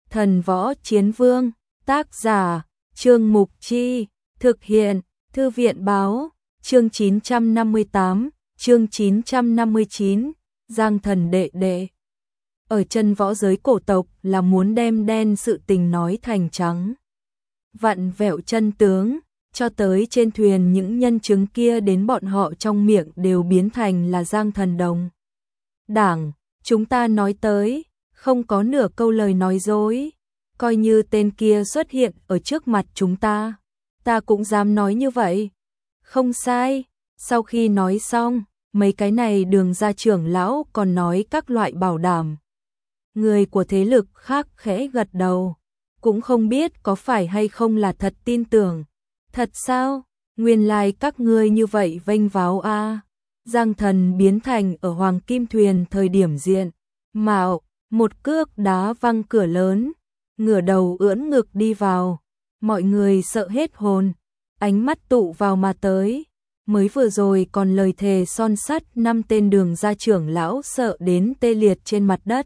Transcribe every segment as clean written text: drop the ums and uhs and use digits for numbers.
Thần Võ Chiến Vương, tác giả, Trương Mục Chi, thực hiện, Thư viện Báo, chương 958, chương 959, Giang Thần đệ đệ. Ở chân võ giới cổ tộc là muốn đem đen sự tình nói thành trắng. Vặn vẹo chân tướng, cho tới trên thuyền những nhân chứng kia đến bọn họ trong miệng đều biến thành là Giang Thần đồng. Đảng, chúng ta nói tới, không có nửa câu lời nói dối. Coi như tên kia xuất hiện ở trước mặt chúng ta cũng dám nói như vậy. Không sai, sau khi nói xong, mấy cái này Đường gia trưởng lão còn nói các loại bảo đảm. Người của thế lực khác khẽ gật đầu, cũng không biết có phải hay không là thật tin tưởng. Thật sao? Nguyên lai các ngươi như vậy vênh váo a. Giang Thần biến thành ở Hoàng Kim Thuyền thời điểm diện mạo, một cước đá văng cửa lớn, ngửa đầu ưỡn ngực đi vào. Mọi người sợ hết hồn, ánh mắt tụ vào mà tới. Mới vừa rồi còn lời thề son sắt 5 tên Đường gia trưởng lão sợ đến tê liệt trên mặt đất.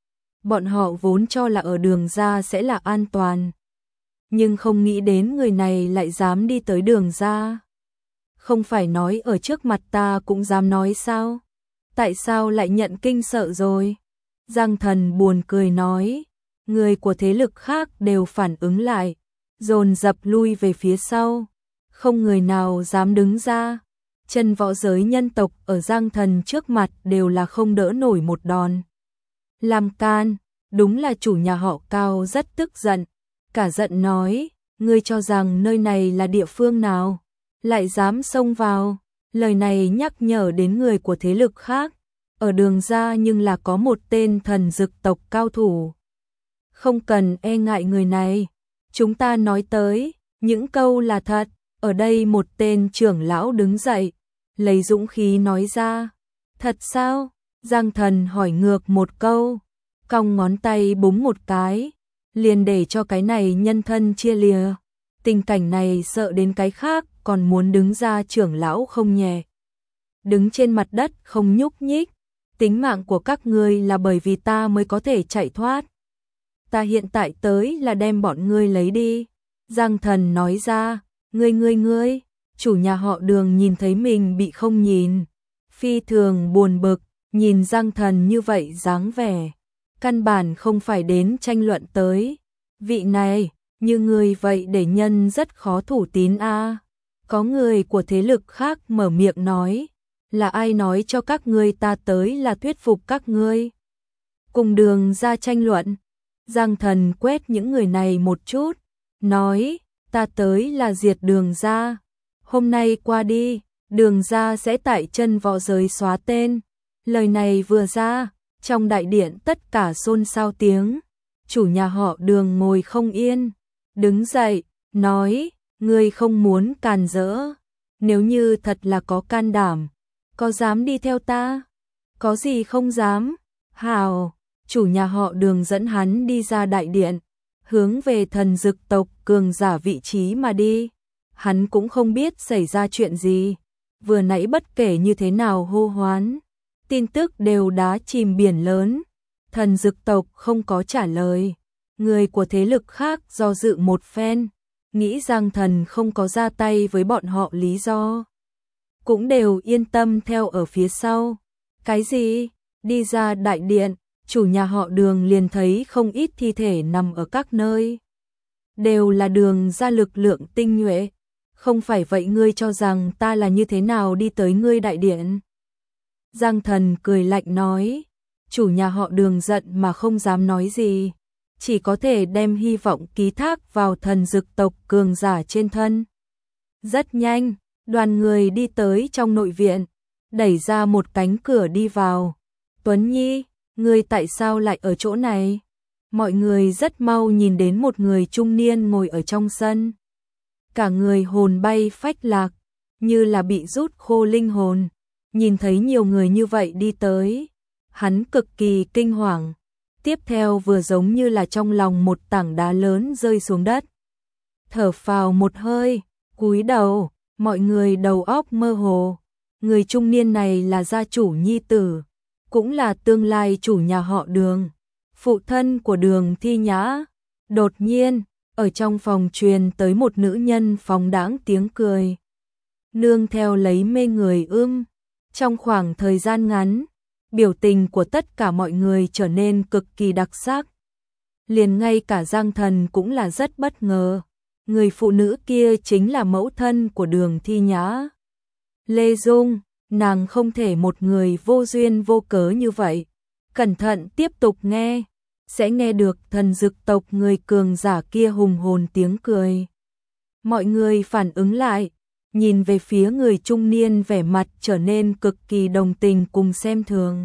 Bọn họ vốn cho là ở Đường gia sẽ là an toàn, nhưng không nghĩ đến người này lại dám đi tới Đường gia. Không phải nói ở trước mặt ta cũng dám nói sao? Tại sao lại nhận kinh sợ rồi? Giang Thần buồn cười nói. Người của thế lực khác đều phản ứng lại, dồn dập lui về phía sau, không người nào dám đứng ra. Chân võ giới nhân tộc ở Giang Thần trước mặt đều là không đỡ nổi một đòn. Làm can, đúng là chủ nhà họ Cao rất tức giận, cả giận nói, ngươi cho rằng nơi này là địa phương nào, lại dám xông vào. Lời này nhắc nhở đến người của thế lực khác, ở Đường gia nhưng là có một tên thần dực tộc cao thủ. Không cần e ngại người này, chúng ta nói tới, những câu là thật. Ở đây một tên trưởng lão đứng dậy, lấy dũng khí nói ra. Thật sao? Giang Thần hỏi ngược một câu, cong ngón tay búng một cái, liền để cho cái này nhân thân chia lìa. Tình cảnh này sợ đến cái khác còn muốn đứng ra trưởng lão không nhẹ. Đứng trên mặt đất không nhúc nhích, tính mạng của các ngươi là bởi vì ta mới có thể chạy thoát. Ta hiện tại tới là đem bọn ngươi lấy đi. Giang Thần nói ra, ngươi, chủ nhà họ Đường nhìn thấy mình bị không nhìn. Phi thường buồn bực, nhìn Giang Thần như vậy dáng vẻ. Căn bản không phải đến tranh luận tới. Vị này, như ngươi vậy để nhân rất khó thủ tín a. Có người của thế lực khác mở miệng nói, là ai nói cho các ngươi ta tới là thuyết phục các ngươi cùng Đường ra tranh luận. Giang Thần quét những người này một chút, nói, ta tới là diệt Đường gia. Hôm nay qua đi, Đường gia sẽ tại chân võ giới xóa tên. Lời này vừa ra, trong đại điện tất cả xôn xao tiếng. Chủ nhà họ Đường ngồi không yên, đứng dậy, nói, ngươi không muốn càn rỡ. Nếu như thật là có can đảm, có dám đi theo ta? Có gì không dám? Hào! Chủ nhà họ Đường dẫn hắn đi ra đại điện, hướng về thần dực tộc cường giả vị trí mà đi. Hắn cũng không biết xảy ra chuyện gì, vừa nãy bất kể như thế nào hô hoán, tin tức đều đá chìm biển lớn. Thần dực tộc không có trả lời, người của thế lực khác do dự một phen, nghĩ Giang Thần không có ra tay với bọn họ lý do, cũng đều yên tâm theo ở phía sau. Cái gì? Đi ra đại điện, chủ nhà họ Đường liền thấy không ít thi thể nằm ở các nơi. Đều là Đường gia lực lượng tinh nhuệ. Không phải vậy ngươi cho rằng ta là như thế nào đi tới ngươi đại điện? Giang Thần cười lạnh nói. Chủ nhà họ Đường giận mà không dám nói gì, chỉ có thể đem hy vọng ký thác vào thần dực tộc cường giả trên thân. Rất nhanh, đoàn người đi tới trong nội viện, đẩy ra một cánh cửa đi vào. Tuấn Nhi, ngươi tại sao lại ở chỗ này? Mọi người rất mau nhìn đến một người trung niên ngồi ở trong sân. Cả người hồn bay phách lạc, như là bị rút khô linh hồn. Nhìn thấy nhiều người như vậy đi tới, hắn cực kỳ kinh hoàng. Tiếp theo vừa giống như là trong lòng một tảng đá lớn rơi xuống đất. Thở phào một hơi, cúi đầu, mọi người đầu óc mơ hồ. Người trung niên này là gia chủ nhi tử, cũng là tương lai chủ nhà họ Đường, phụ thân của Đường Thi Nhã, Đột nhiên, ở trong phòng truyền tới một nữ nhân phóng đãng tiếng cười. Nương theo lấy mê người Trong khoảng thời gian ngắn, biểu tình của tất cả mọi người trở nên cực kỳ đặc sắc. Liền ngay cả Giang Thần cũng là rất bất ngờ. Người phụ nữ kia chính là mẫu thân của Đường Thi Nhã. Lê Dung, nàng không thể một người vô duyên vô cớ như vậy. Cẩn thận tiếp tục nghe, sẽ nghe được thần dực tộc người cường giả kia hùng hồn tiếng cười. Mọi người phản ứng lại, nhìn về phía người trung niên vẻ mặt trở nên cực kỳ đồng tình cùng xem thường.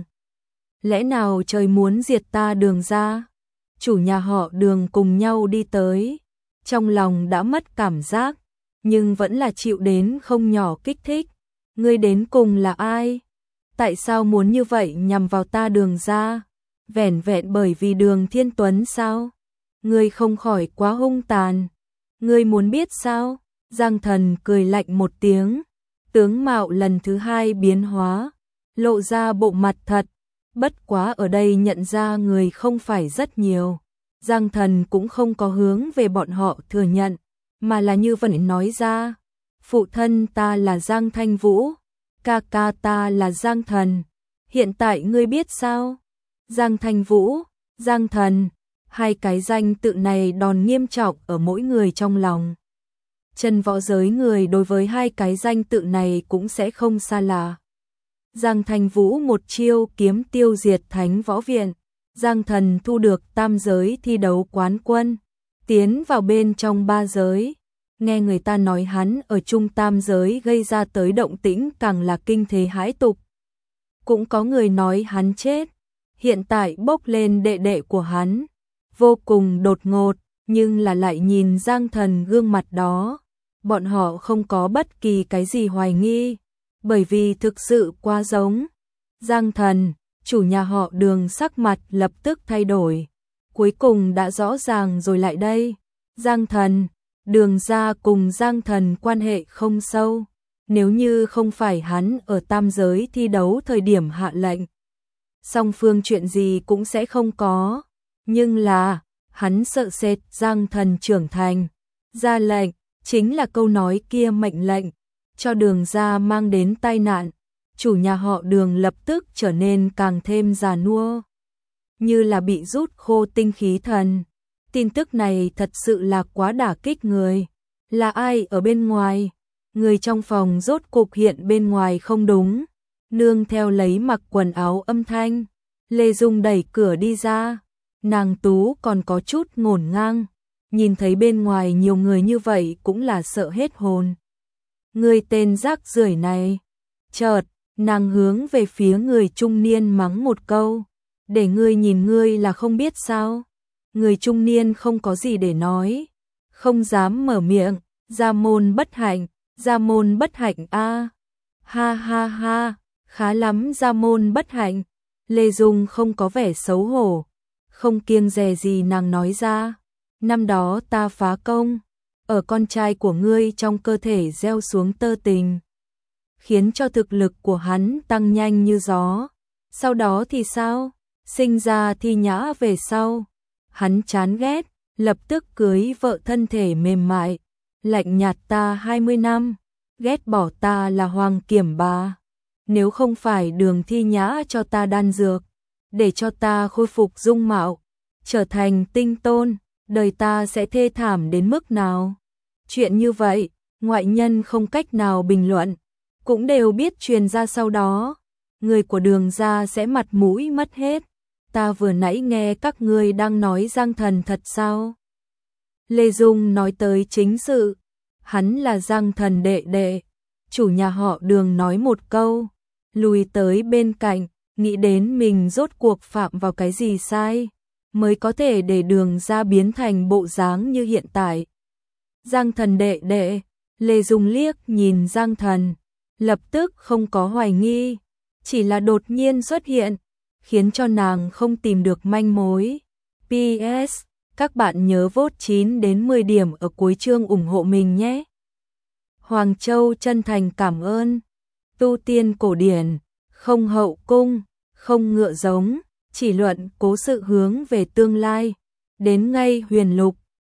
Lẽ nào trời muốn diệt ta Đường gia? Chủ nhà họ Đường cùng nhau đi tới, trong lòng đã mất cảm giác, nhưng vẫn là chịu đến không nhỏ kích thích. Ngươi đến cùng là ai? Tại sao muốn như vậy nhằm vào ta Đường gia? Vẻn vẹn bởi vì Đường Thiên Tuấn sao? Ngươi không khỏi quá hung tàn. Ngươi muốn biết sao? Giang Thần cười lạnh một tiếng, tướng mạo lần thứ hai biến hóa, lộ ra bộ mặt thật. Bất quá ở đây nhận ra người không phải rất nhiều. Giang Thần cũng không có hướng về bọn họ thừa nhận, mà là như vậy nói ra. Phụ thân ta là Giang Thanh Vũ, ca ca ta là Giang Thần. Hiện tại ngươi biết sao? Giang Thanh Vũ, Giang Thần, hai cái danh tự này đòn nghiêm trọng ở mỗi người trong lòng. Chân võ giới người đối với hai cái danh tự này cũng sẽ không xa lạ. Giang Thanh Vũ một chiêu kiếm tiêu diệt Thánh Võ Viện. Giang Thần thu được tam giới thi đấu quán quân, tiến vào bên trong ba giới. Nghe người ta nói hắn ở trung tam giới gây ra tới động tĩnh càng là kinh thế hãi tục. Cũng có người nói hắn chết, hiện tại bốc lên đệ đệ của hắn. Vô cùng đột ngột, nhưng là lại nhìn Giang Thần gương mặt đó. Bọn họ không có bất kỳ cái gì hoài nghi, bởi vì thực sự quá giống. Giang Thần, chủ nhà họ Đường sắc mặt lập tức thay đổi. Cuối cùng đã rõ ràng rồi lại đây. Giang Thần, Đường gia cùng Giang Thần quan hệ không sâu. Nếu như không phải hắn ở tam giới thi đấu thời điểm hạ lệnh, song phương chuyện gì cũng sẽ không có. Nhưng là, hắn sợ sệt Giang Thần trưởng thành. Ra lệnh, chính là câu nói kia mệnh lệnh, cho Đường gia mang đến tai nạn. Chủ nhà họ Đường lập tức trở nên càng thêm già nua, như là bị rút khô tinh khí thần. Tin tức này thật sự là quá đả kích người. Là ai ở bên ngoài? Người trong phòng rốt cục hiện bên ngoài không đúng. Nương theo lấy mặc quần áo âm thanh, Lê Dung đẩy cửa đi ra. Nàng tú còn có chút ngổn ngang, nhìn thấy bên ngoài nhiều người như vậy cũng là sợ hết hồn. Người tên rác rưởi này. Chợt, nàng hướng về phía người trung niên mắng một câu. Để ngươi nhìn ngươi là không biết sao? Người trung niên không có gì để nói, không dám mở miệng. Gia môn bất hạnh, gia môn bất hạnh a. Ha ha ha, khá lắm gia môn bất hạnh. Lê Dung không có vẻ xấu hổ, không kiêng dè gì nàng nói ra. Năm đó ta phá công, ở con trai của ngươi trong cơ thể gieo xuống tơ tình, khiến cho thực lực của hắn tăng nhanh như gió. Sau đó thì sao? Sinh ra Thi Nhã về sau, hắn chán ghét, lập tức cưới vợ thân thể mềm mại, lạnh nhạt ta 20 năm, ghét bỏ ta là Hoàng Kiểm Bà. Nếu không phải Đường Thi Nhã cho ta đan dược, để cho ta khôi phục dung mạo, trở thành tinh tôn, đời ta sẽ thê thảm đến mức nào? Chuyện như vậy, ngoại nhân không cách nào bình luận, cũng đều biết truyền ra sau đó, người của Đường gia sẽ mặt mũi mất hết. Ta vừa nãy nghe các ngươi đang nói Giang Thần thật sao? Lê Dung nói tới chính sự, hắn là Giang Thần đệ đệ. Chủ nhà họ Đường nói một câu, lùi tới bên cạnh, nghĩ đến mình rốt cuộc phạm vào cái gì sai, mới có thể để Đường gia biến thành bộ dáng như hiện tại. Giang Thần đệ đệ, Lê Dung liếc nhìn Giang Thần, lập tức không có hoài nghi, chỉ là đột nhiên xuất hiện, khiến cho nàng không tìm được manh mối. PS, các bạn nhớ vote 9 đến 10 điểm ở cuối chương ủng hộ mình nhé. Hoàng Châu chân thành cảm ơn. Tu tiên cổ điển, không hậu cung, không ngựa giống, chỉ luận cố sự hướng về tương lai. đến ngay huyền lục,